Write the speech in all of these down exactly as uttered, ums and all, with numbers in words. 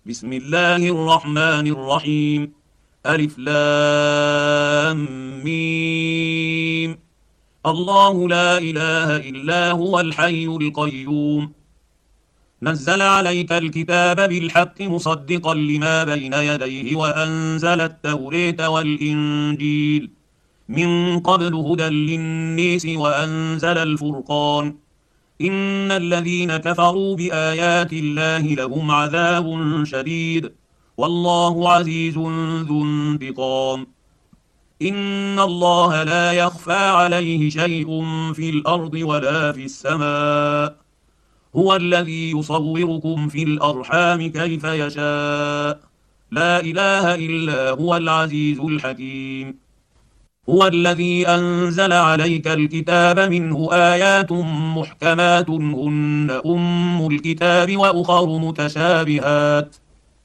بسم الله الرحمن الرحيم. ألف لام ميم. الله لا إله إلا هو الحي القيوم. نزل عليك الكتاب بالحق مصدقا لما بين يديه وأنزل التوراة والإنجيل من قبل هدى للناس وأنزل الفرقان. إن الذين كفروا بآيات الله لهم عذاب شديد والله عزيز ذو انتقام. إن الله لا يخفى عليه شيء في الأرض ولا في السماء. هو الذي يصوركم في الأرحام كيف يشاء. لا إله إلا هو العزيز الحكيم. هو الذي أنزل عليك الكتاب منه آيات محكمات هن أم الكتاب وأخر متشابهات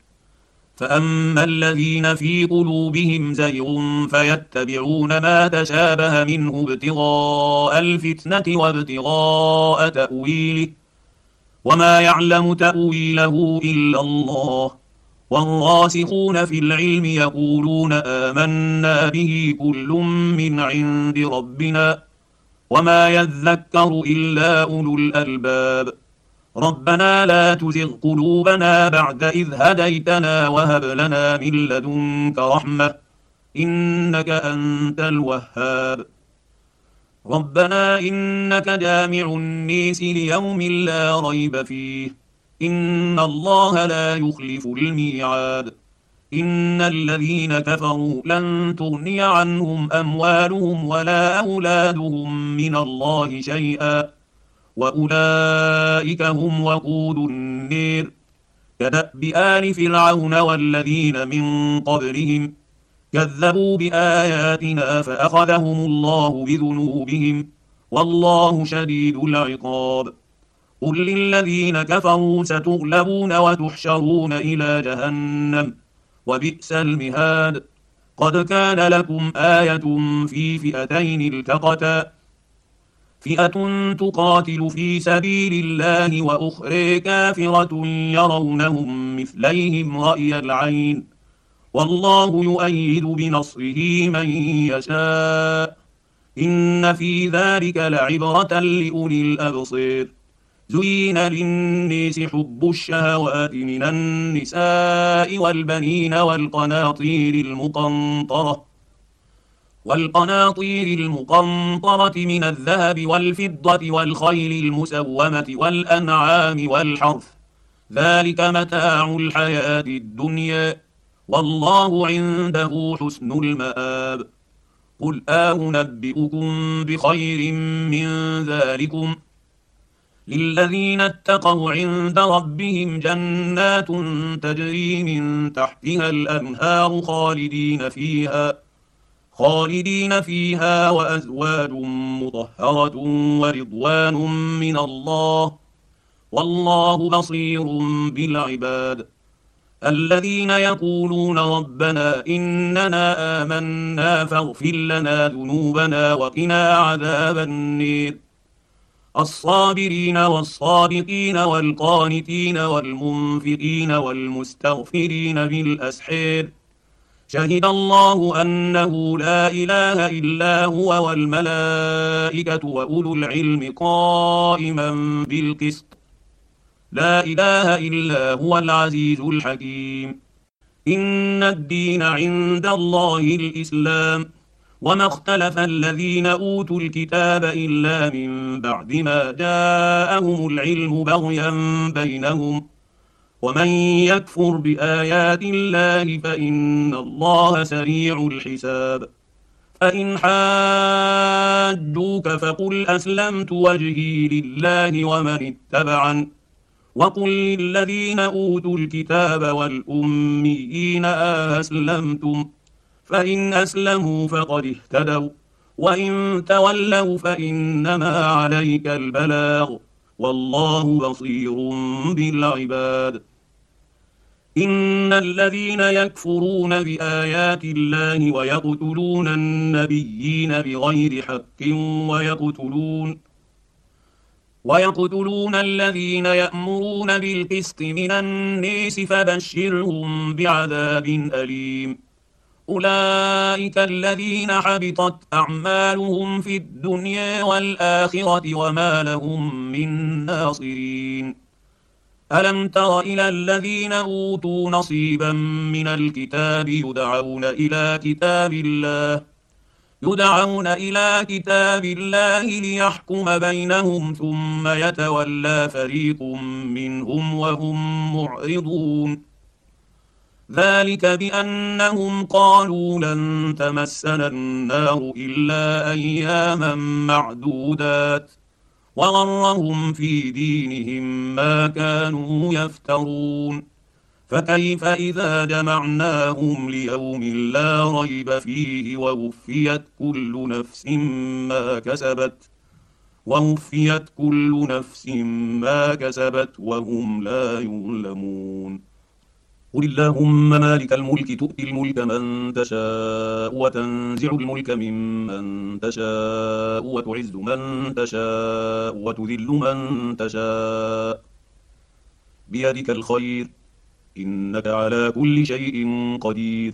فأما الذين في قلوبهم زيغ فيتبعون ما تشابه منه ابتغاء الفتنة وابتغاء تأويله وما يعلم تأويله إلا الله والراسخون في العلم يقولون آمنا به كل من عند ربنا وما يذكر إلا أولو الألباب. ربنا لا تزغ قلوبنا بعد إذ هديتنا وهب لنا من لدنك رحمة إنك أنت الوهاب. ربنا إنك جامع الناس ليوم لا ريب فيه إن الله لا يخلف الميعاد. إن الذين كفروا لن تغني عنهم أموالهم ولا أولادهم من الله شيئا وأولئك هم وقود النير. كدأب آل فرعون والذين من قبلهم كذبوا بآياتنا فأخذهم الله بذنوبهم والله شديد العقاب. قل للذين كفروا ستغلبون وتحشرون إلى جهنم وبئس المهاد. قد كان لكم آية في فئتين التقتا فئة تقاتل في سبيل الله وأخرى كافرة يرونهم مثليهم رأي العين والله يؤيد بنصره من يشاء. إن في ذلك لعبرة لأولي الأبصير. زين للناس حب الشهوات من النساء والبنين والقناطير المقنطرة والقناطير المقنطرة من الذهب والفضة والخيل المسومة والأنعام والحرث ذلك متاع الحياة الدنيا والله عنده حسن المآب. قل أنبئكم بخير من ذلكم للذين اتقوا عند ربهم جنات تجري من تحتها الأنهار خالدين فيها خالدين فيها وأزواج مطهرة ورضوان من الله والله بصير بالعباد. الذين يقولون ربنا إننا آمنا فاغفر لنا ذنوبنا وقنا عذاب النير. الصابرين والصادقين والقانتين والمنفقين والمستغفرين بالأسحار. شهد الله أنه لا إله إلا هو والملائكة وأولو العلم قائما بالقسط. لا إله إلا هو العزيز الحكيم. إن الدين عند الله الإسلام وما اختلف الذين أوتوا الكتاب إلا من بعد ما جاءهم العلم بغيا بينهم ومن يكفر بآيات الله فإن الله سريع الحساب. فإن حاجوك فقل أسلمت وجهي لله ومن اتبعن وقل للذين أوتوا الكتاب والأميين أسلمتم فإن أسلموا فقد اهتدوا وإن تولوا فإنما عليك البلاغ والله بصير بالعباد. إن الذين يكفرون بآيات الله ويقتلون النبيين بغير حق ويقتلون ويقتلون الذين يأمرون بالقسط من الناس فبشرهم بعذاب أليم. أولئك الذين حبطت أعمالهم في الدنيا والآخرة وما لهم من ناصرين. ألم تر إلى الذين أوتوا نصيبا من الكتاب يدعون إلى كتاب الله يدعون إلى كتاب الله ليحكم بينهم ثم يتولى فريق منهم وهم معرضون. ذلك بأنهم قالوا لن تمسنا النار إلا أياما معدودات وغرهم في دينهم ما كانوا يفترون. فكيف إذا جمعناهم ليوم لا ريب فيه ووفيت كل نفس ما كسبت ووفيت كل نفس ما كسبت وهم لا يظلمون. قل اللهم مالك الملك تؤتي الملك من تشاء وتنزع الملك ممن تشاء وتعز من تشاء وتذل من تشاء بيدك الخير إنك على كل شيء قدير.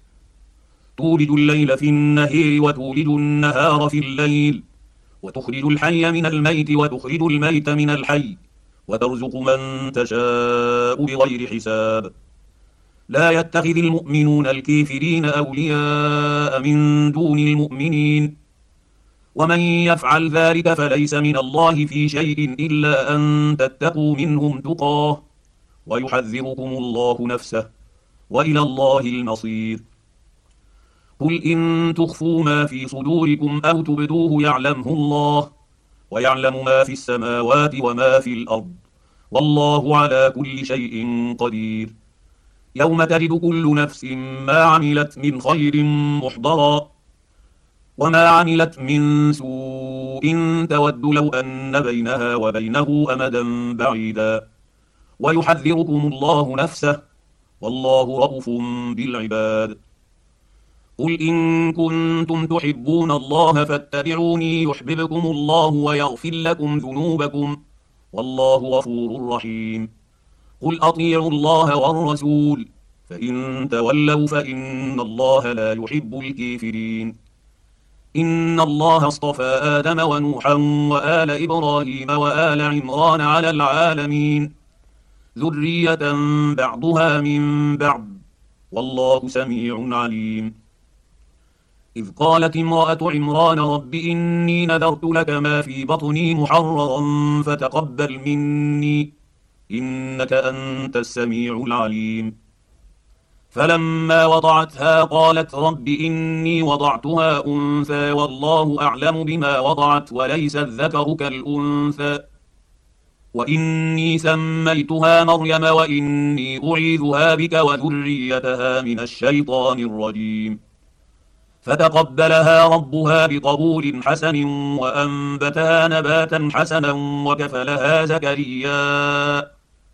تولج الليل في النهار وتولج النهار في الليل وتخرج الحي من الميت وتخرج الميت من الحي وترزق من تشاء بغير حساب. لا يتخذ المؤمنون الكافرين أولياء من دون المؤمنين ومن يفعل ذلك فليس من الله في شيء إلا أن تتقوا منهم تقاه ويحذركم الله نفسه وإلى الله المصير. قل إن تخفوا ما في صدوركم أو تبدوه يعلمه الله ويعلم ما في السماوات وما في الأرض والله على كل شيء قدير. يوم تجد كل نفس ما عملت من خير محضرا وما عملت من سوء تود لو أن بينها وبينه أمدا بعيدا ويحذركم الله نفسه والله رؤوف بالعباد. قل إن كنتم تحبون الله فاتبعوني يحببكم الله ويغفر لكم ذنوبكم والله غفور رحيم. قل أطيعوا الله والرسول فإن تولوا فإن الله لا يحب الكافرين. إن الله اصطفى آدم ونوحا وآل إبراهيم وآل عمران على العالمين ذرية بعضها من بعض والله سميع عليم. إذ قالت امرأة عمران رب إني نذرت لك ما في بطني محررا فتقبل مني إنك أنت السميع العليم. فلما وضعتها قالت رب إني وضعتها أنثى والله أعلم بما وضعت وليس الذكر كالأنثى وإني سميتها مريم وإني أعيذها بك وذريتها من الشيطان الرجيم. فتقبلها ربها بقبول حسن وأنبتها نباتا حسنا وكفلها زكريا.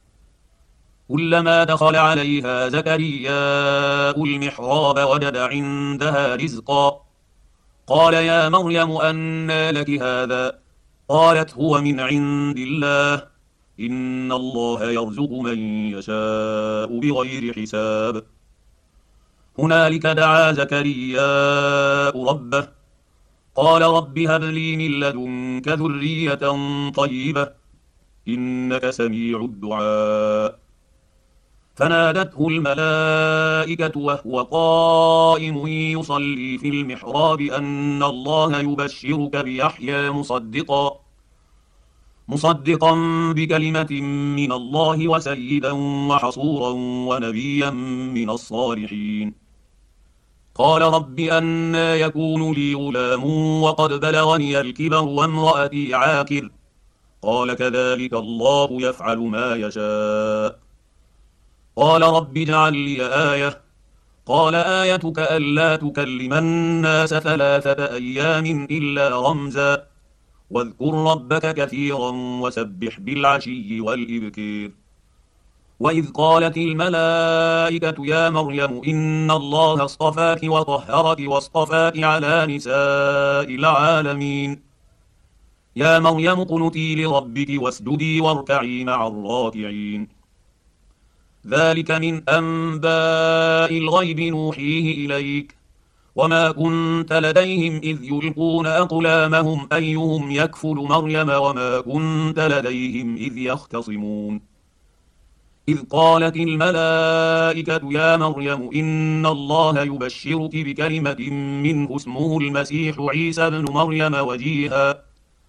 كلما دخل عليها زكرياء المحراب وجد عندها رزقا قال يا مريم أنى لك هذا قالت هو من عند الله إن الله يرزق من يشاء بغير حساب. هنالك دعا زكرياء ربه قال رب هب لي من لدنك ذرية طيبة إنك سميع الدعاء. فنادته الملائكة وهو قائم يصلي في المحراب أن الله يبشرك بيحيى مصدقا مصدقا بكلمة من الله وسيدا وحصورا ونبيا من الصالحين. قال رب أنى يكون لي غلام وقد بلغني الكبر وامرأتي عاقر قال كذلك الله يفعل ما يشاء. قال رب اجعل لي آية قال آيتك ألا تكلم الناس ثلاثة أيام إلا رمزا واذكر ربك كثيرا وسبح بالعشي والإبكير. وإذ قالت الملائكة يا مريم إن الله اصطفاك وطهرك واصطفاك على نساء العالمين يا مريم اقنتي لربك واسجدي واركعي مع الراكعين. ذلك من أنباء الغيب نوحيه إليك، وما كنت لديهم إذ يلقون أقلامهم أيهم يكفل مريم وما كنت لديهم إذ يختصمون. إذ قالت الملائكة يا مريم إن الله يبشرك بكلمة منه اسمه المسيح عيسى بن مريم وجيها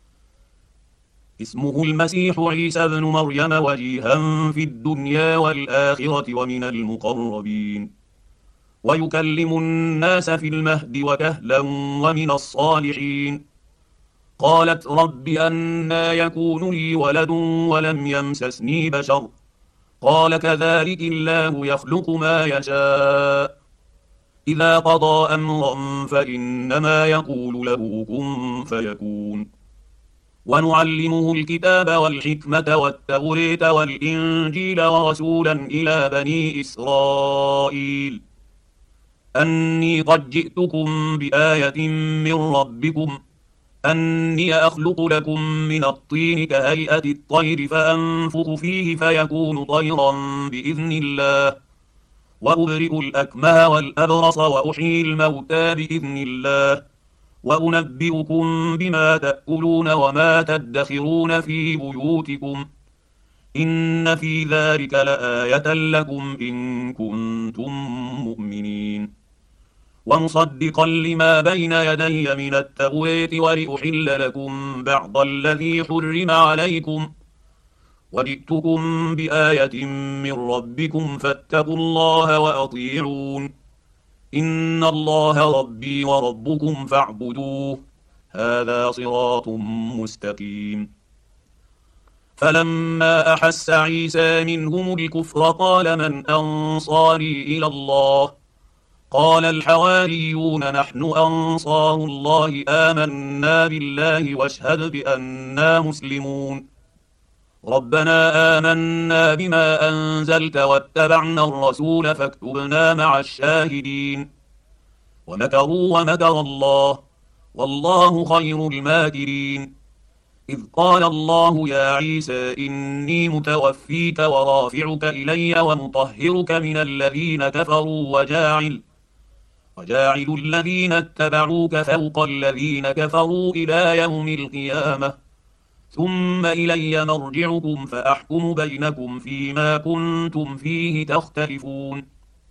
اسمه المسيح عيسى بن مريم وجيها في الدنيا والآخرة ومن المقربين، ويكلم الناس في المهد وكهلا ومن الصالحين. قالت رب أنى يكون لي ولد ولم يمسسني بشر، قال كذلك الله يخلق ما يشاء، إذا قضى أمرا فإنما يقول له كن فيكون. ونعلمه الكتاب والحكمة والتوراة والإنجيل ورسولا إلى بني إسرائيل أني قد جئتكم بآية من ربكم أني أخلق لكم من الطين كهيئة الطير فأنفخ فيه فيكون طيرا بإذن الله، وأبرئ الأكمه والأبرص وأحيي الموتى بإذن الله، وأنبئكم بما تأكلون وما تدخرون في بيوتكم، إن في ذلك لآية لكم إن كنتم مؤمنين. ومصدقا لما بين يدي من التوراة ولأحل لكم بعض الذي حرم عليكم، وجئتكم بآية من ربكم فاتقوا الله وأطيعون، إن الله ربي وربكم فاعبدوه، هذا صراط مستقيم. فلما أحس عيسى منهم الكفر قال من أنصاري إلى الله؟ قال الحواريون نحن أنصار الله آمنا بالله واشهد بأننا مسلمون. ربنا آمنا بما أنزلت واتبعنا الرسول فاكتبنا مع الشاهدين. ومكروا ومكر الله والله خير الماكرين. إذ قال الله يا عيسى إني متوفيك ورافعك إلي ومطهرك من الذين كفروا وجاعل وجاعل الذين اتبعوك فوق الذين كفروا إلى يوم القيامة، ثم إلي مرجعكم فأحكم بينكم فيما كنتم فيه تختلفون.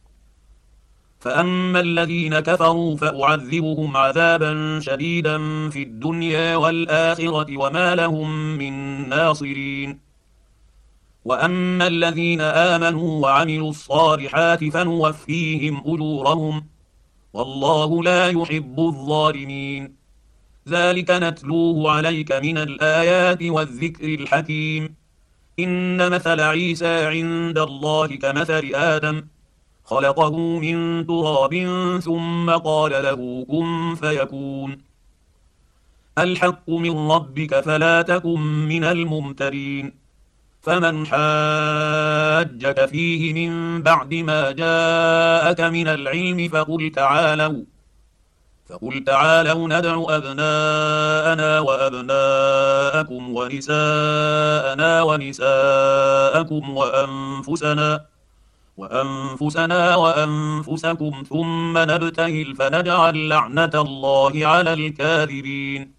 فأما الذين كفروا فأعذبهم عذابا شديدا في الدنيا والآخرة وما لهم من ناصرين. وأما الذين آمنوا وعملوا الصالحات فنوفيهم أجورهم والله لا يحب الظالمين. ذلك نتلوه عليك من الآيات والذكر الحكيم. إن مثل عيسى عند الله كمثل آدم خلقه من تراب ثم قال له كن فيكون. الحق من ربك فلا تكن من الممترين. فمن حاجك فيه من بعد ما جاءك من العلم فقل تعالوا فقل تعالوا ندع أبناءنا وأبناءكم ونساءنا ونساءكم وأنفسنا وأنفسنا وأنفسكم ثم نبتهل فنجعل لعنة الله على الكاذبين.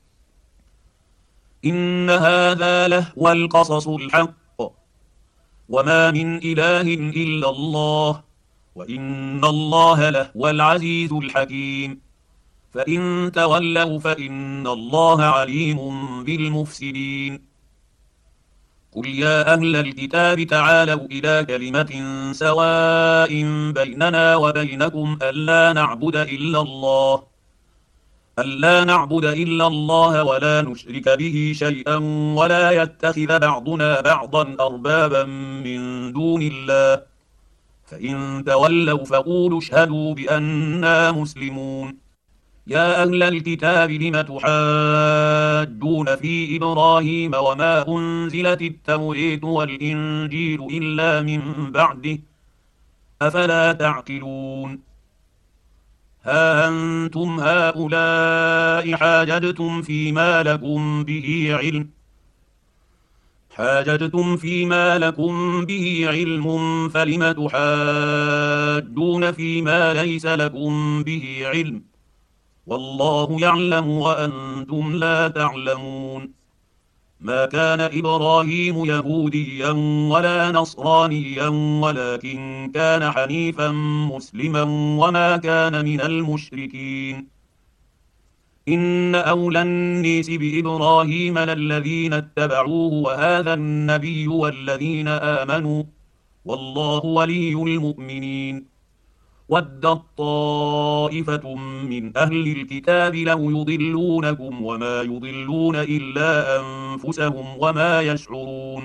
إن هذا لهو القصص الحق وما من إله إلا الله وإن الله لهو العزيز الحكيم. فإن تولوا فإن الله عليم بالمفسدين. قل يا أهل الكتاب تعالوا إلى كلمة سواء بيننا وبينكم ألا نعبد إلا الله ألا نعبد إلا الله ولا نشرك به شيئا ولا يتخذ بعضنا بعضا أربابا من دون الله، فإن تولوا فقولوا اشهدوا بأننا مسلمون. يا أهل الكتاب لم تحاجون في إبراهيم وما أنزلت التوراة والإنجيل إلا من بعده، أفلا تعقلون؟ ها أنتم هؤلاء حاججتم فيما لكم به علم حاججتم فيما لكم به علم فلم تحاجون فيما ليس لكم به علم والله يعلم وأنتم لا تعلمون ما كان إبراهيم يهوديا ولا نصرانيا ولكن كان حنيفا مسلما وما كان من المشركين إن أولى الناس بإبراهيم للذين اتبعوه وهذا النبي والذين آمنوا والله ولي المؤمنين ودت طائفة من أهل الكتاب لو يضلونكم وما يضلون إلا أنفسهم وما يشعرون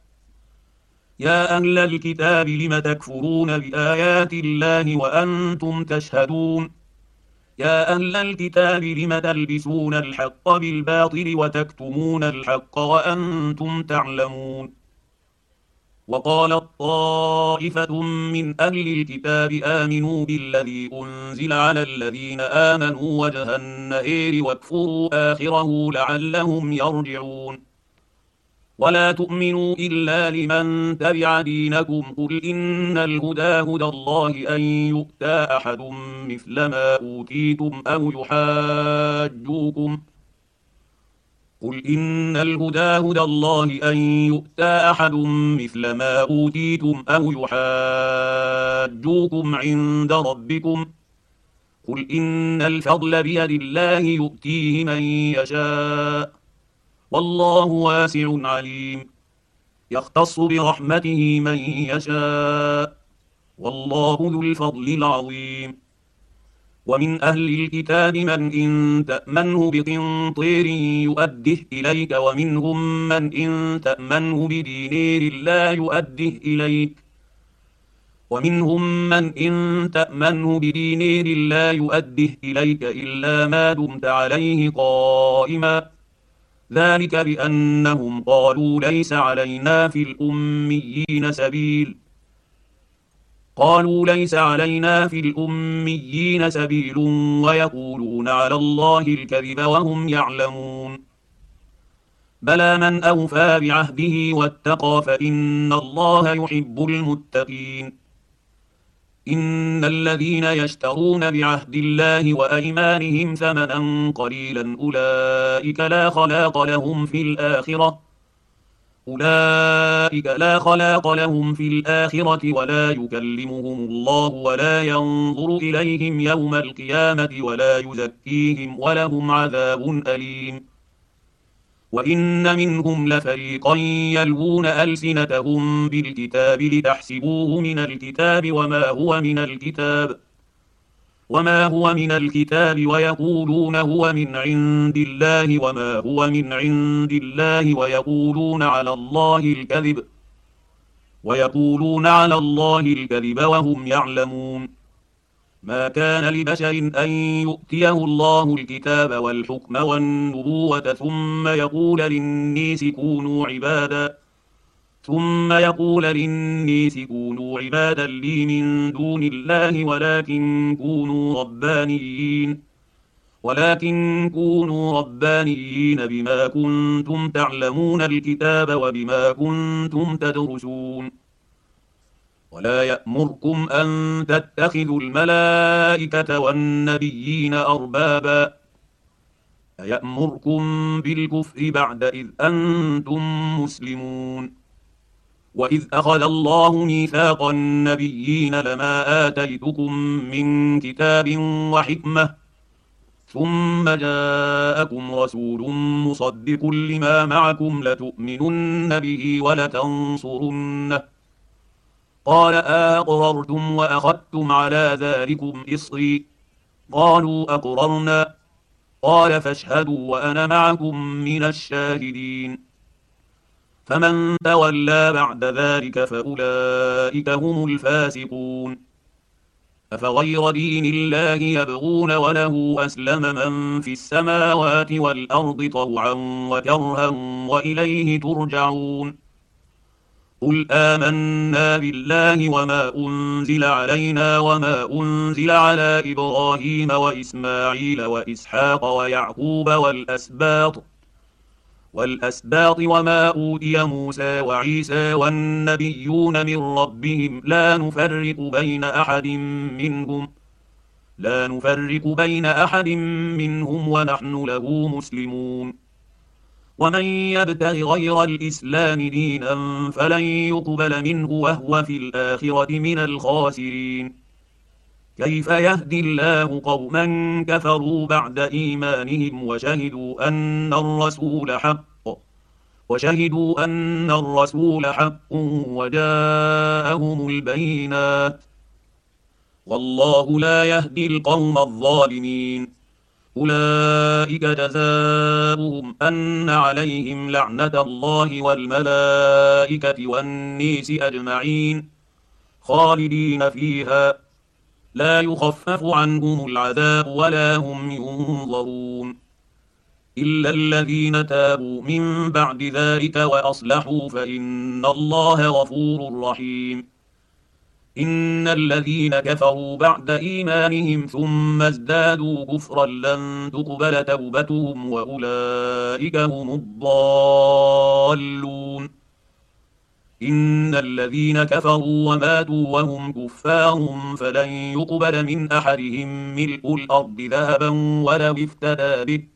يا أهل الكتاب لم تكفرون بآيات الله وأنتم تشهدون يا أهل الكتاب لم تلبسون الحق بالباطل وتكتمون الحق وأنتم تعلمون وقالت طائفة من أهل الكتاب آمنوا بالذي أنزل على الذين آمنوا وجه النهار واكفروا آخره لعلهم يرجعون ولا تؤمنوا إلا لمن تبع دينكم قل إن الهدى هدى الله أن يؤتى أحد مثل ما أوتيتم أو يحاجوكم قل إن الهدى هدى الله أن يؤتى أحد مثل ما أوتيتم أو يحاجوكم عند ربكم قل إن الفضل بيد الله يؤتيه من يشاء والله واسع عليم يختص برحمته من يشاء والله ذو الفضل العظيم ومن أهل الكتاب من إن تأمنه بقنطير يؤده إليك ومنهم من إن تأمنه بدينار لا يؤده إليك ومنهم من إن تأمنه بدينار لا يؤده إليك إلا ما دمت عليه قائما ذلك بأنهم قالوا ليس علينا في الأميين سبيل قالوا ليس علينا في الأميين سبيل ويقولون على الله الكذب وهم يعلمون بلى من أوفى بعهده واتقى فإن الله يحب المتقين إن الذين يشترون بعهد الله وأيمانهم ثمنا قليلا أولئك لا خلاق لهم في الآخرة أولئك لا خلاق لهم في الآخرة ولا يكلمهم الله ولا ينظر إليهم يوم القيامة ولا يزكيهم ولهم عذاب أليم وإن منهم لفريقا يلوون ألسنتهم بالكتاب لتحسبوه من الكتاب وما هو من الكتاب وما هو من الكتاب ويقولون هو من عند الله وما هو من عند الله ويقولون على الله الكذب ويقولون على الله الكذب وهم يعلمون ما كان لبشر أن يؤتيه الله الكتاب والحكم والنبوة ثم يقول للناس كونوا عبادا ثم يقول للناس كونوا عبادا لي من دون الله ولكن كونوا ربانيين ولكن كونوا ربانيين بما كنتم تعلمون الكتاب وبما كنتم تدرسون ولا يأمركم أن تتخذوا الملائكة والنبيين أربابا أيأمركم بالكفر بعد إذ أنتم مسلمون وإذ أخذ الله ميثاق النبيين لما آتيتكم من كتاب وحكمة ثم جاءكم رسول مصدق لما معكم لتؤمنن به ولتنصرنه قال أأقررتم وأخذتم على ذلكم إصري قالوا أقررنا قال فاشهدوا وأنا معكم من الشاهدين فمن تولى بعد ذلك فأولئك هم الفاسقون أفغير دين الله يبغون وله أسلم من في السماوات والأرض طوعا وكرها وإليه ترجعون قل آمنا بالله وما أنزل علينا وما أنزل على إبراهيم وإسماعيل وإسحاق ويعقوب والأسباط والأسباط وما أوتي موسى وعيسى والنبيون من ربهم لا نفرق بين أحد منهم لا نفرق بين أحد منهم ونحن له مسلمون ومن يبتغ غير الإسلام دينا فلن يقبل منه وهو في الآخرة من الخاسرين كيف يهدي الله قوما كفروا بعد إيمانهم وشهدوا أن الرسول حق وشهدوا أن الرسول حق وجاءهم البينات والله لا يهدي القوم الظالمين أولئك جزاؤهم أن عليهم لعنة الله والملائكة والناس أجمعين خالدين فيها لا يخفف عنهم العذاب ولا هم ينظرون إلا الذين تابوا من بعد ذلك وأصلحوا فإن الله غفور رحيم إن الذين كفروا بعد إيمانهم ثم ازدادوا كفرا لن تقبل توبتهم وأولئك هم الضالون إن الذين كفروا وماتوا وهم كفار فلن يقبل من أحدهم ملء الأرض ذهبا ولو افتدى به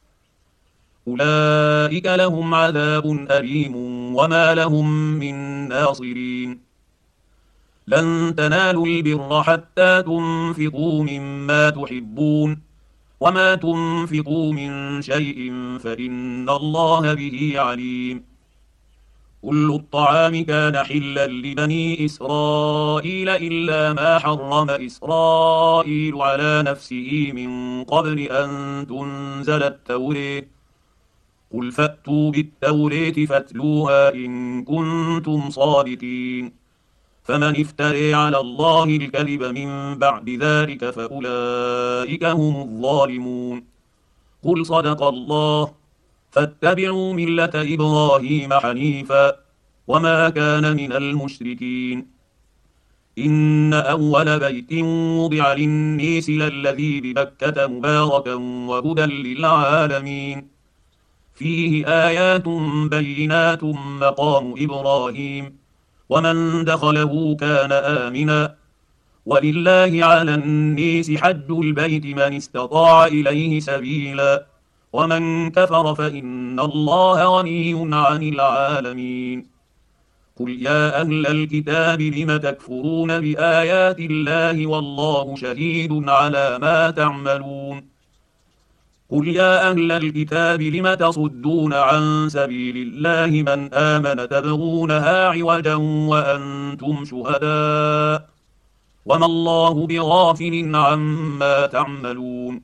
أولئك لهم عذاب أليم وما لهم من ناصرين لن تنالوا البر حتى تنفقوا مما تحبون وما تنفقوا من شيء فإن الله به عليم كل الطعام كان حلا لبني إسرائيل إلا ما حرم إسرائيل على نفسه من قبل أن تنزل التوراة قل فأتوا بالتوراة فاتلوها إن كنتم صادقين فمن افتري على الله الكذب من بعد ذلك فأولئك هم الظالمون قل صدق الله فاتبعوا ملة إبراهيم حنيفا وما كان من المشركين إن أول بيت وضع للناس للذي ببكة مباركا وهدى للعالمين فيه آيات بينات مقام إبراهيم ومن دخله كان آمنا ولله على الناس حج البيت من استطاع إليه سبيلا ومن كفر فإن الله غني عن العالمين قل يا أهل الكتاب لم تكفرون بآيات الله والله شهيد على ما تعملون قل يا أهل الكتاب لم تصدون عن سبيل الله من آمن تبغونها عوجا وأنتم شهداء وما الله بغافل عما تعملون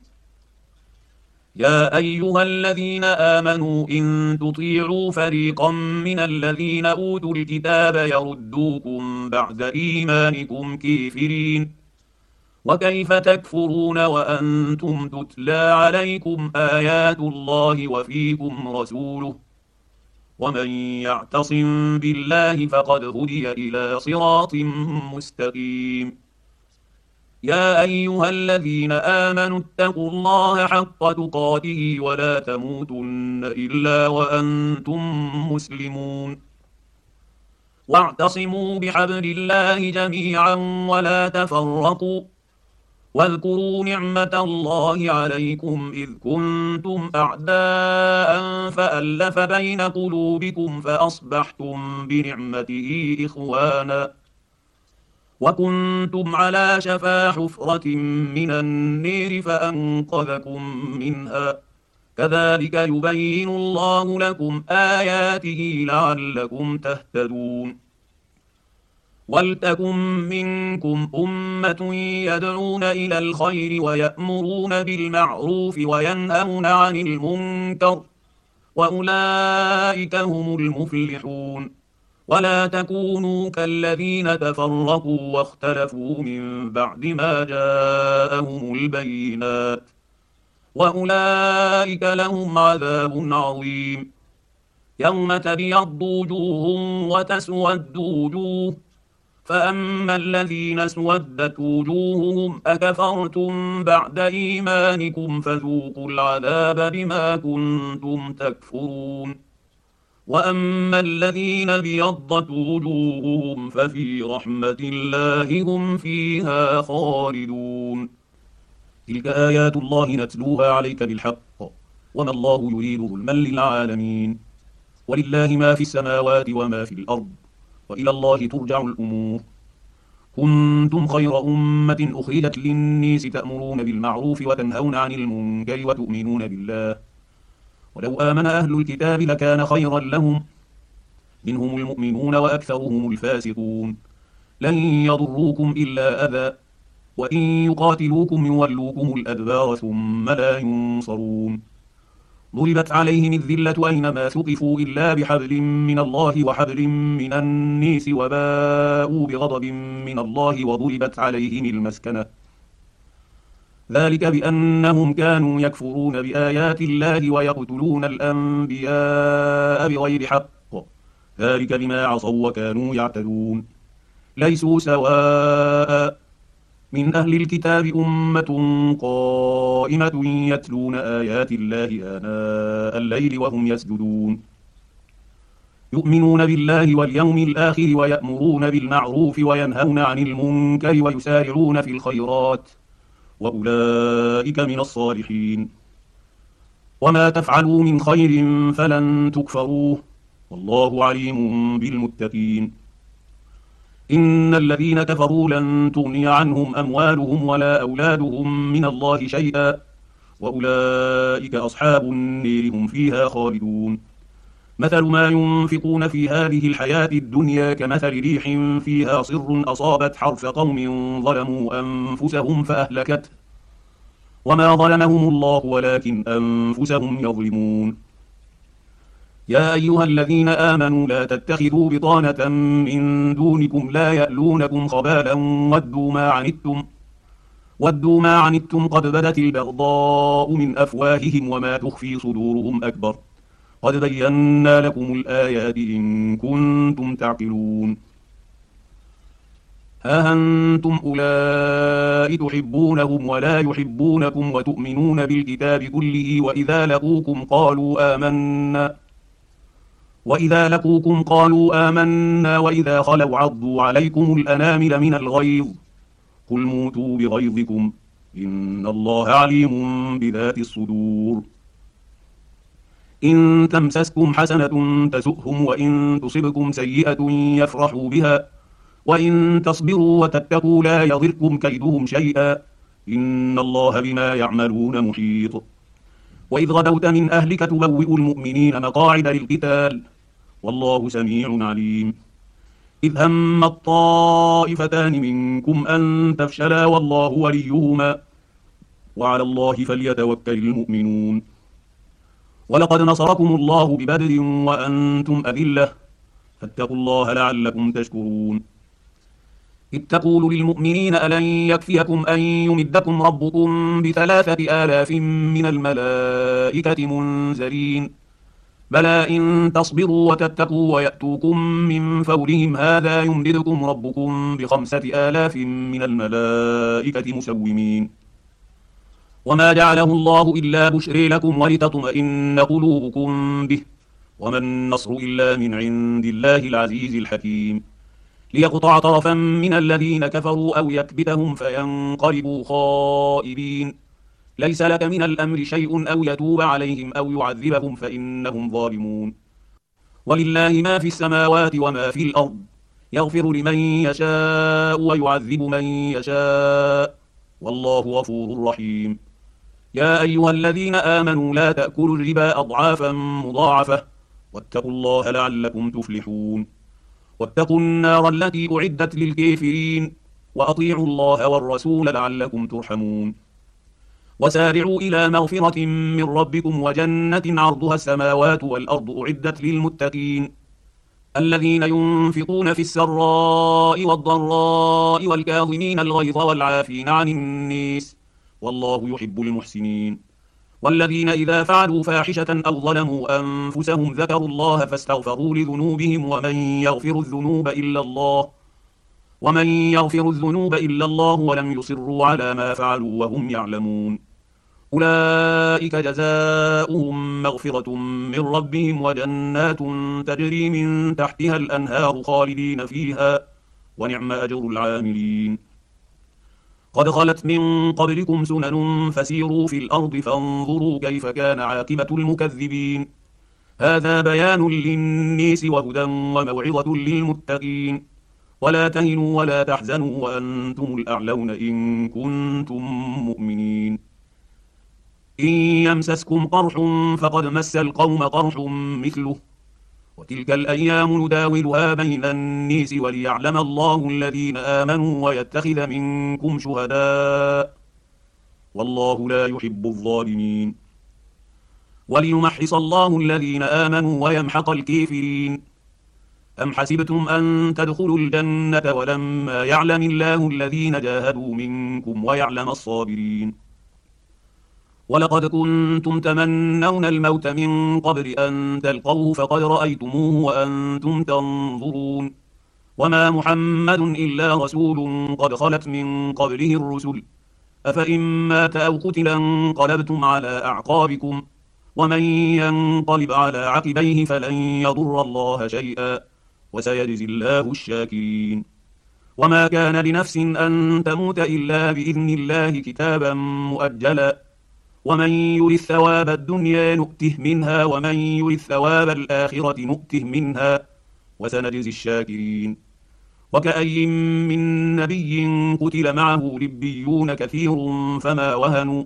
يا أيها الذين آمنوا إن تطيعوا فريقا من الذين أوتوا الكتاب يردوكم بعد إيمانكم كافرين وكيف تكفرون وأنتم تتلى عليكم آيات الله وفيكم رسوله ومن يعتصم بالله فقد هدي إلى صراط مستقيم يا أيها الذين آمنوا اتقوا الله حق تقاته ولا تموتن إلا وأنتم مسلمون واعتصموا بحبل الله جميعا ولا تفرقوا واذكروا نعمة الله عليكم إذ كنتم أعداء فألف بين قلوبكم فأصبحتم بنعمته إخوانا وكنتم على شفا حفرة من النار فأنقذكم منها كذلك يبين الله لكم آياته لعلكم تهتدون ولتكن منكم أمة يدعون إلى الخير ويأمرون بالمعروف وينهون عن المنكر وأولئك هم المفلحون ولا تكونوا كالذين تفرقوا واختلفوا من بعد ما جاءهم البينات وأولئك لهم عذاب عظيم يوم تبيض وجوه وتسود وجوه، فأما الذين اسودت وجوههم أكفرتم بعد إيمانكم فذوقوا العذاب بما كنتم تكفرون. وأما الذين ابيضت وجوههم ففي رحمة الله هم فيها خالدون. تلك آيات الله نتلوها عليك بالحق، وما الله يريد ظلما للعالمين. ولله ما في السماوات وما في الأرض، وإلى الله ترجع الأمور. كنتم خير أمة أخرجت للناس تأمرون بالمعروف وتنهون عن المنكر وتؤمنون بالله، ولو آمن أهل الكتاب لكان خيرا لهم، منهم المؤمنون وأكثرهم الفاسقون. لن يضروكم إلا أذى، وإن يقاتلوكم يولوكم الأدبار ثم لا ينصرون. ضربت عليهم الذلة أينما ثقفوا إلا بحبل من الله وحبل من الناس وباءوا بغضب من الله وضربت عليهم المسكنة، ذلك بأنهم كانوا يكفرون بآيات الله ويقتلون الأنبياء بغير حق، ذلك بما عصوا وكانوا يعتدون. ليسوا سواء، من أهل الكتاب أمة قائمة يتلون آيات الله آناء الليل وهم يسجدون، يؤمنون بالله واليوم الآخر ويأمرون بالمعروف وينهون عن المنكر ويسارعون في الخيرات، وأولئك من الصالحين. وما تفعلوا من خير فلن تكفروه، والله عليم بالمتقين. إن الذين كفروا لن تغني عنهم أموالهم ولا أولادهم من الله شيئا، وأولئك أصحاب النير هم فيها خالدون. مثل ما ينفقون في هذه الحياة الدنيا كمثل ريح فيها صر أصابت حرث قوم ظلموا أنفسهم فأهلكته، وما ظلمهم الله ولكن أنفسهم يظلمون. يا أيها الذين آمنوا لا تتخذوا بطانة من دونكم لا يألونكم خبالا ودوا ما عنتم ودوا ما عنتم قد بدت البغضاء من أفواههم وما تخفي صدورهم أكبر، قد بينا لكم الآيات إن كنتم تعقلون. ها أنتم أولئك تحبونهم ولا يحبونكم وتؤمنون بالكتاب كله، وإذا لقوكم قالوا آمنا وإذا لقوكم قالوا آمنا وإذا خلوا عضوا عليكم الأنامل من الغيظ، قل موتوا بغيظكم إن الله عليم بذات الصدور. إن تمسسكم حسنة تسؤهم وإن تصبكم سيئة يفرحوا بها، وإن تصبروا وتتقوا لا يضركم كيدهم شيئا، إن الله بما يعملون محيط. وإذ غدوت من أهلك تبوئ المؤمنين مقاعد للقتال، والله سميع عليم. إذ هم الطائفتان منكم أن تفشلا والله وليهما، وعلى الله فليتوكل المؤمنون. ولقد نصركم الله ببدر وأنتم أذلة، فاتقوا الله لعلكم تشكرون. إذ تقول للمؤمنين ألن يكفيكم أن يمدكم ربكم بثلاثة آلاف من الملائكة منزلين، بلى إن تصبروا وتتقوا ويأتوكم من فورهم هذا يمددكم ربكم بخمسة آلاف من الملائكة مسومين. وما جعله الله إلا بشرى لكم ولتطمئن قلوبكم به، وما النصر إلا من عند الله العزيز الحكيم. ليقطع طرفا من الذين كفروا أو يكبتهم فينقلبوا خائبين، ليس لك من الأمر شيء أو يتوب عليهم أو يعذبهم فإنهم ظالمون. ولله ما في السماوات وما في الأرض، يغفر لمن يشاء ويعذب من يشاء، والله غفور رحيم. يا أيها الذين آمنوا لا تأكلوا الربا أضعافا مضاعفة، واتقوا الله لعلكم تفلحون. واتقوا النار التي أعدت للكافرين، وأطيعوا الله والرسول لعلكم ترحمون. وسارعوا إلى مغفرة من ربكم وجنة عرضها السماوات والأرض أعدت للمتقين، الذين ينفقون في السراء والضراء والكاظمين الغيظ والعافين عن الناس، والله يحب المحسنين. والذين إذا فعلوا فاحشة أو ظلموا أنفسهم ذكروا الله فاستغفروا لذنوبهم ومن يغفر الذنوب إلا الله ومن يغفر الذنوب إلا الله ولم يصروا على ما فعلوا وهم يعلمون أولئك جزاؤهم مغفرة من ربهم وجنات تجري من تحتها الأنهار خالدين فيها ونعم أجر العاملين قد خلت من قبلكم سنن فسيروا في الأرض فانظروا كيف كان عاقبة المكذبين هذا بيان للناس وهدى وموعظة للمتقين ولا تهنوا ولا تحزنوا وأنتم الأعلون إن كنتم مؤمنين إن يمسسكم قرح فقد مس القوم قرح مثله وتلك الأيام نداولها بين الناس وليعلم الله الذين آمنوا ويتخذ منكم شهداء والله لا يحب الظالمين وليمحص الله الذين آمنوا ويمحق الكافرين أم حسبتم أن تدخلوا الجنة ولما يعلم الله الذين جاهدوا منكم ويعلم الصابرين ولقد كنتم تمنون الموت من قبل أن تلقوه فقد رأيتموه وأنتم تنظرون وما محمد إلا رسول قد خلت من قبله الرسل أفإن مات أو قتل انقلبتم على أعقابكم ومن ينقلب على عقبيه فلن يضر الله شيئا وسيجزي الله الشاكرين وما كان لنفس أن تموت إلا بإذن الله كتابا مؤجلا ومن يرث ثواب الدنيا نؤته منها ومن يرث ثواب الآخرة نؤته منها وسنجزي الشاكرين وكأي من نبي قتل معه ربيون كثير فما وهنوا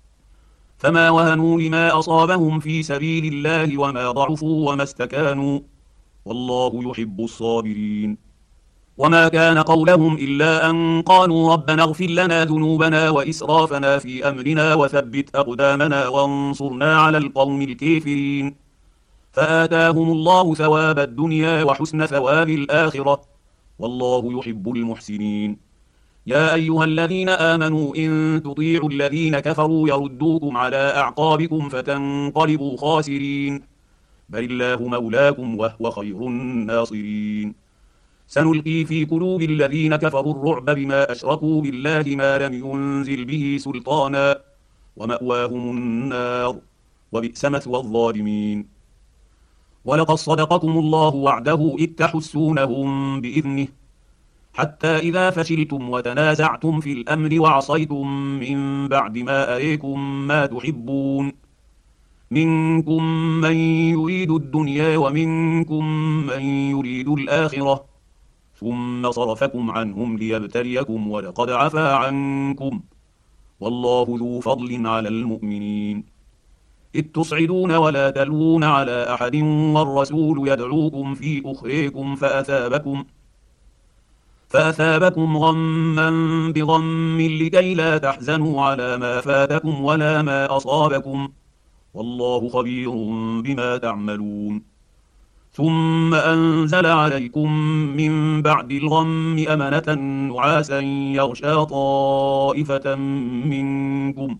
فما وهنوا لما أصابهم في سبيل الله وما ضعفوا وما استكانوا والله يحب الصابرين وما كان قولهم إلا أن قالوا ربنا اغفر لنا ذنوبنا وإسرافنا في أمرنا وثبت أقدامنا وانصرنا على القوم الكافرين فآتاهم الله ثواب الدنيا وحسن ثواب الآخرة والله يحب المحسنين يا أيها الذين آمنوا إن تطيعوا الذين كفروا يردوكم على أعقابكم فتنقلبوا خاسرين بل الله مولاكم وهو خير الناصرين سنلقي في قلوب الذين كفروا الرعب بما أشركوا بالله ما لم ينزل به سلطانا ومأواهم النار وبئس مثوى الظالمين ولقد صدقكم الله وعده إذ تحسونهم بإذنه حتى إذا فشلتم وتنازعتم في الأمر وعصيتم من بعد ما أريكم ما تحبون منكم من يريد الدنيا ومنكم من يريد الآخرة ثم صرفكم عنهم ليبتليكم ولقد عفا عنكم والله ذو فضل على المؤمنين إذ تصعدون ولا تلوون على أحد والرسول يدعوكم في أخريكم فأثابكم فأثابكم غما بغم لكي لا تحزنوا على ما فاتكم ولا ما أصابكم والله خبير بما تعملون ثم أنزل عليكم من بعد الغم أمنة نعاسا يغشى طائفة منكم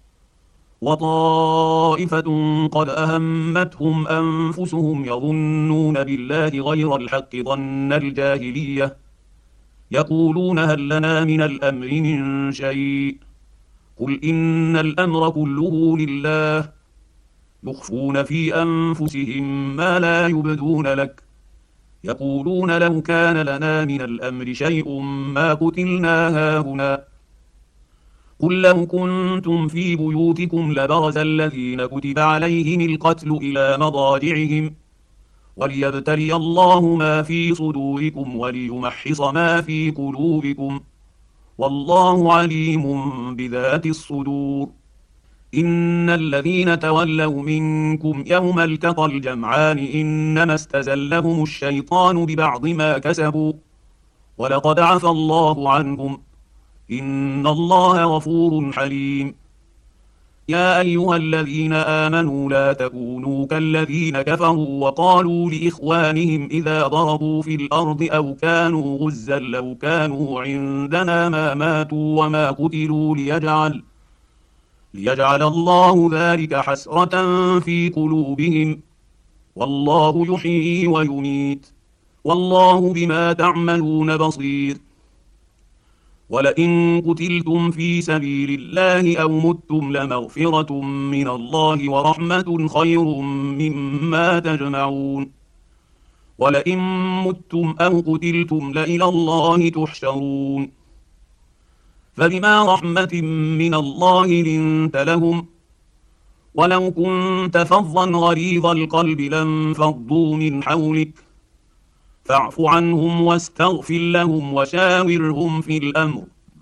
وطائفة قد أهمتهم أنفسهم يظنون بالله غير الحق ظن الجاهلية يقولون هل لنا من الأمر من شيء قل إن الأمر كله لله يخفون في أنفسهم ما لا يبدون لك يقولون لو كان لنا من الأمر شيء ما قتلنا هاهنا قل لو كنتم في بيوتكم لبرز الذين كتب عليهم القتل إلى مضاجعهم وليبتلي الله ما في صدوركم وليمحص ما في قلوبكم والله عليم بذات الصدور إن الذين تولوا منكم يوم التقى الجمعان إنما استزلهم الشيطان ببعض ما كسبوا ولقد عفى الله عنهم إن الله غفور حليم يا أيها الذين آمنوا لا تكونوا كالذين كفروا وقالوا لإخوانهم إذا ضربوا في الأرض أو كانوا غزا لو كانوا عندنا ما ماتوا وما قتلوا ليجعل ليجعل الله ذلك حسرة في قلوبهم، والله يحيي ويميت، والله بما تعملون بصير. ولئن قتلتم في سبيل الله أو متم لمغفرة من الله ورحمة خير مما تجمعون. ولئن متم أو قتلتم لإلى الله تحشرون. فبما رحمة من الله لنت لهم، ولو كنت فظا غليظ القلب لانفضوا من حولك، فاعف عنهم واستغفر لهم وشاورهم في الأمر،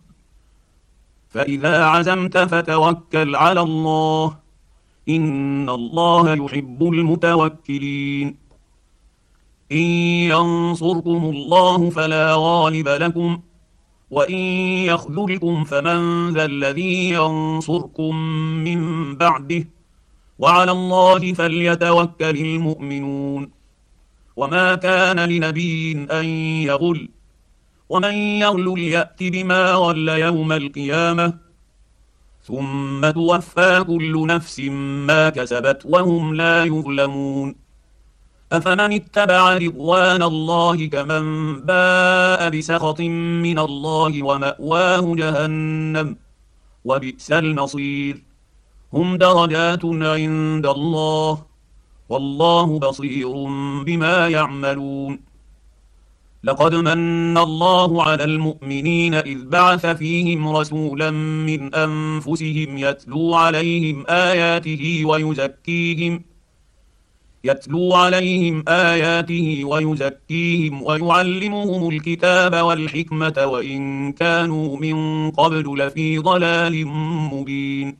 فإذا عزمت فتوكل على الله، إن الله يحب المتوكلين. إن ينصركم الله فلا غالب لكم، وإن يخذلكم فمن ذا الذي ينصركم من بعده، وعلى الله فليتوكل المؤمنون. وما كان لنبي أن يغل، ومن يغل يأت بما غل يوم القيامة، ثم توفى كل نفس ما كسبت وهم لا يظلمون. أفمن اتبع رضوان الله كمن باء بسخط من الله ومأواه جهنم، وبئس المصير. هم درجات عند الله، والله بصير بما يعملون. لقد من الله على المؤمنين إذ بعث فيهم رسولا من أنفسهم يتلو عليهم آياته ويزكيهم يتلو عليهم آياته ويزكيهم ويعلمهم الكتاب والحكمة وإن كانوا من قبل لفي ضلال مبين.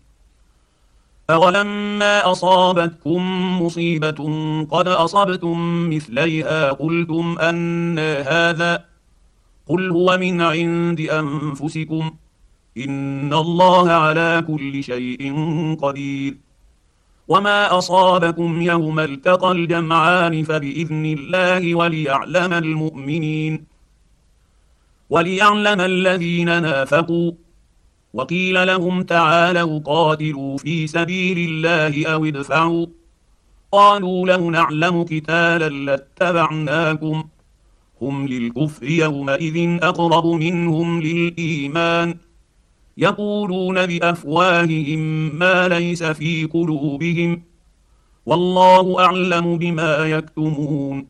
أولما أصابتكم مصيبة قد أصبتم مثليها قلتم أنى هذا، قل هو من عند أنفسكم، إن الله على كل شيء قدير. وما أصابكم يوم التقى الجمعان فبإذن الله وليعلم المؤمنين وليعلم الذين نافقوا. وقيل لهم تعالوا قاتلوا في سبيل الله أو ادفعوا، قالوا لو نعلم قتالا لاتبعناكم، هم للكفر يومئذ أقرب منهم للإيمان، يقولون بأفواههم ما ليس في قلوبهم، والله أعلم بما يكتمون.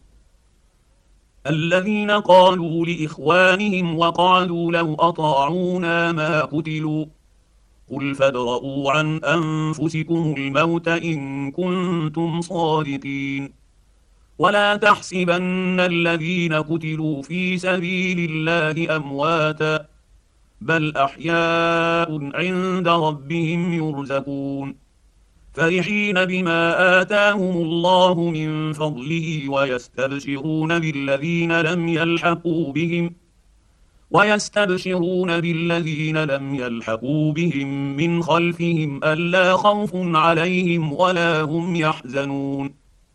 الذين قالوا لإخوانهم وقعدوا لو أطاعونا ما قتلوا، قل فادرءوا عن أنفسكم الموت إن كنتم صادقين. ولا تحسبن الذين قتلوا في سبيل الله أمواتا، بل أحياء عند ربهم يرزقون، فرحين بما آتاهم الله من فضله ويستبشرون بالذين لم يلحقوا بهم ويستبشرون بالذين لم يلحقوا بهم من خلفهم ألا خوف عليهم ولا هم يحزنون.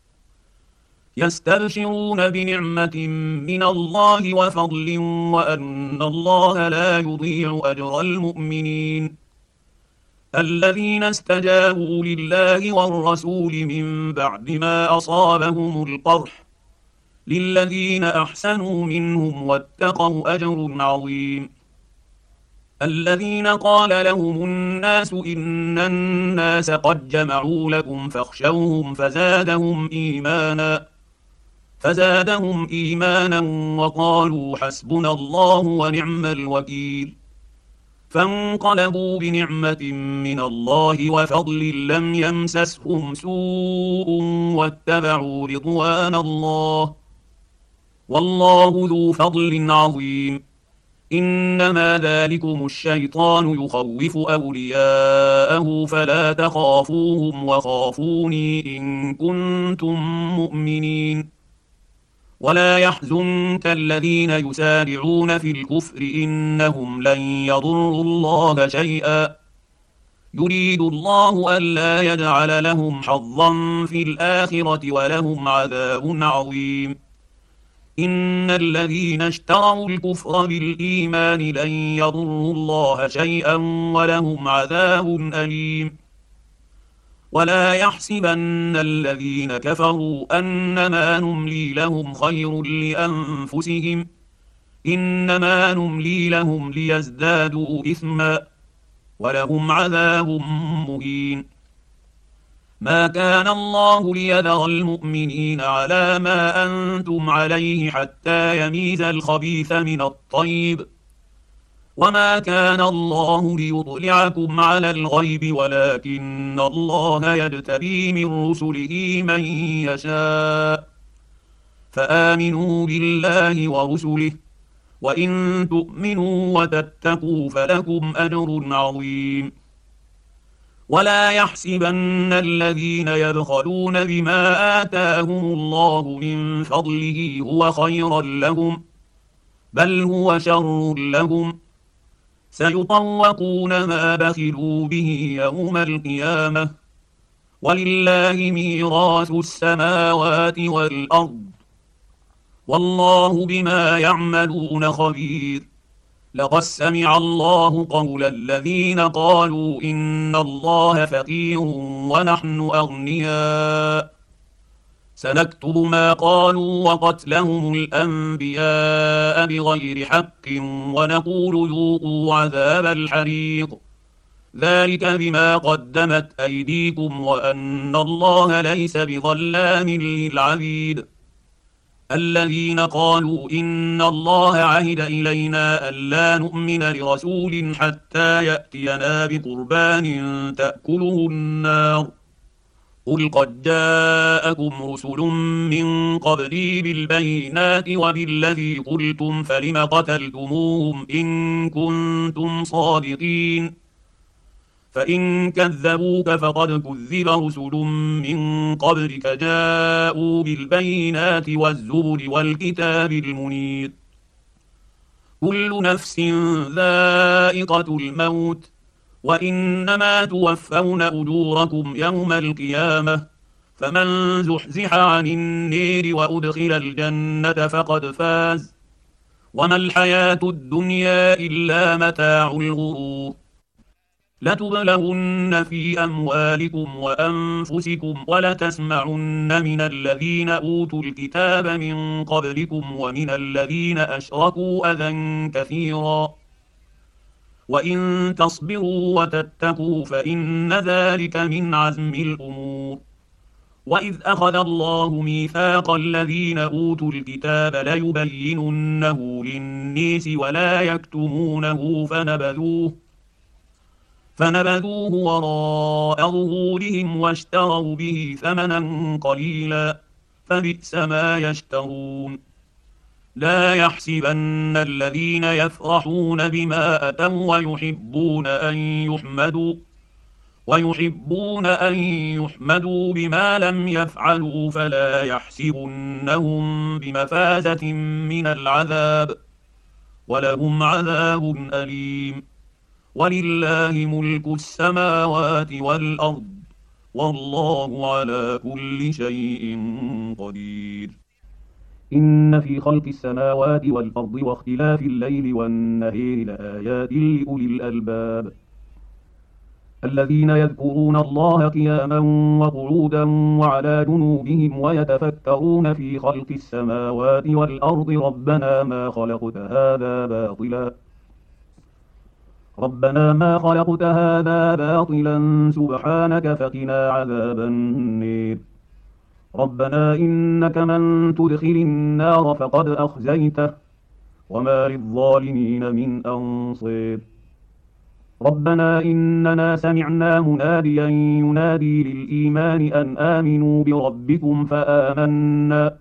يستبشرون بنعمة من الله وفضل وأن الله لا يضيع أجر المؤمنين. الذين استجابوا لله والرسول من بعد ما أصابهم القرح، للذين أحسنوا منهم واتقوا أجر عظيم. الذين قال لهم الناس إن الناس قد جمعوا لكم فاخشوهم فزادهم إيمانا فزادهم إيمانا وقالوا حسبنا الله ونعم الوكيل. فانقلبوا بنعمة من الله وفضل لم يمسسهم سوء واتبعوا رضوان الله، والله ذو فضل عظيم. إنما ذلكم الشيطان يخوف أولياءه فلا تخافوهم وخافوني إن كنتم مؤمنين. ولا يحزنك الذين يسارعون في الكفر إنهم لن يضروا الله شيئا، يريد الله ألا يجعل لهم حظا في الآخرة ولهم عذاب عظيم. إن الذين اشتروا الكفر بالإيمان لن يضروا الله شيئا ولهم عذاب أليم. ولا يحسبن الذين كفروا أنما نملي لهم خير لأنفسهم، إنما نملي لهم ليزدادوا إثما ولهم عذاب مهين. ما كان الله ليذر المؤمنين على ما أنتم عليه حتى يميز الخبيث من الطيب، وما كان الله ليطلعكم على الغيب ولكن الله يجتبي من رسله من يشاء، فآمنوا بالله ورسله، وإن تؤمنوا وتتقوا فلكم أجر عظيم. ولا يحسبن الذين يبخلون بما آتاهم الله من فضله هو خيرا لهم، بل هو شر لهم، سيطوقون ما بخلوا به يوم القيامة، ولله ميراث السماوات والأرض، والله بما يعملون خبير. لقد سمع الله قول الذين قالوا إن الله فقير ونحن أغنياء، سنكتب ما قالوا وقتلهم الأنبياء بغير حق ونقول ذوقوا عذاب الحريق، ذلك بما قدمت أيديكم وأن الله ليس بظلام للعبيد. الذين قالوا إن الله عهد إلينا ألا نؤمن لرسول حتى يأتينا بقربان تأكله النار، قل قد جاءكم رسل من قبلي بالبينات وبالذي قلتم فلم قتلتموهم إن كنتم صادقين، فإن كذبوك فقد كذب رسل من قبلك جاءوا بالبينات والزبر والكتاب المنير. كل نفس ذائقة الموت، وإنما توفون أجوركم يوم القيامة، فمن زحزح عن النير وأدخل الجنة فقد فاز، وما الحياة الدنيا إلا متاع الغرور. لتبلغن في أموالكم وأنفسكم ولتسمعن من الذين أوتوا الكتاب من قبلكم ومن الذين أشركوا أذى كثيرا، وإن تصبروا وتتقوا فإن ذلك من عزم الأمور. وإذ أخذ الله ميثاق الذين أوتوا الكتاب ليبيننه للناس ولا يكتمونه فنبذوه فنبذوه وراء ظهورهم واشتروا به ثمنا قليلا، فبئس ما يشترون. لا يحسبن الذين يفرحون بما أتوا ويحبون أن يحمدوا ويحبون أن يحمدوا بما لم يفعلوا فلا يحسبنهم بمفازة من العذاب، ولهم عذاب أليم. ولله ملك السماوات والأرض، والله على كل شيء قدير. إن في خلق السماوات والأرض واختلاف الليل والنهار لآيات لأولي الألباب، الذين يذكرون الله قياما وقعودا وعلى جنوبهم ويتفكرون في خلق السماوات والأرض ربنا ما خلقت هذا باطلا ربنا ما خلقت هذا باطلا سبحانك فقنا عذاب النار. ربنا إنك من تدخل النار فقد أخزيته وما للظالمين من أنصير. ربنا إننا سمعنا مناديا ينادي للإيمان أن آمنوا بربكم فآمنا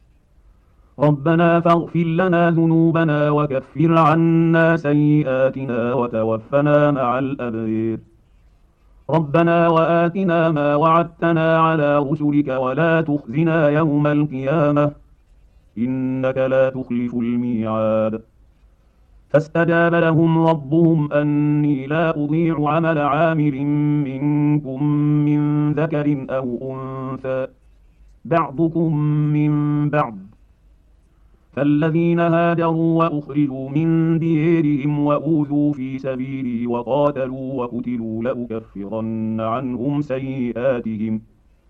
ربنا فاغفر لنا ذنوبنا وكفر عنا سيئاتنا وتوفنا مع الأبرار. ربنا وآتنا ما وعدتنا على رسلك ولا تخزنا يوم القيامة إنك لا تخلف الميعاد. فاستجاب لهم ربهم أني لا أضيع عمل عامل منكم من ذكر أو أنثى بعضكم من بعض فالذين هاجروا وأخرجوا من ديرهم وأوذوا في سبيلي وقاتلوا وقتلوا لأكفرن عنهم سيئاتهم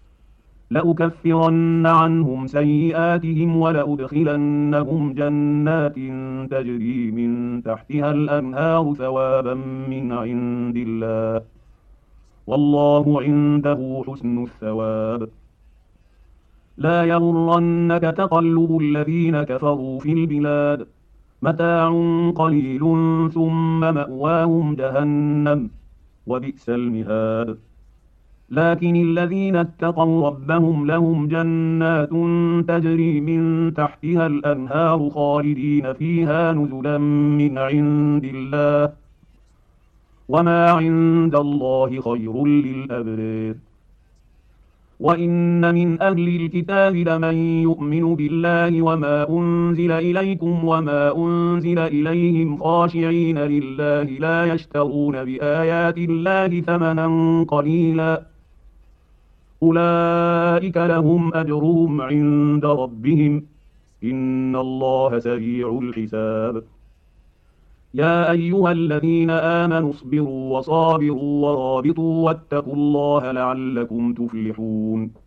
لأكفرن عنهم سيئاتهم ولأدخلنهم جنات تجري من تحتها الأنهار ثوابا من عند الله والله عنده حسن الثواب. لا يغرنك تقلب الذين كفروا في البلاد متاع قليل ثم مأواهم جهنم وبئس المهاد. لكن الذين اتقوا ربهم لهم جنات تجري من تحتها الأنهار خالدين فيها نزلا من عند الله وما عند الله خير للأبرار. وإن من أهل الكتاب لمن يؤمن بالله وما أنزل إليكم وما أنزل إليهم خاشعين لله لا يشترون بآيات الله ثمنا قليلا أولئك لهم أجرهم عند ربهم إن الله سريع الحساب. يا أيها الذين آمنوا اصبروا وصابروا ورابطوا واتقوا الله لعلكم تفلحون.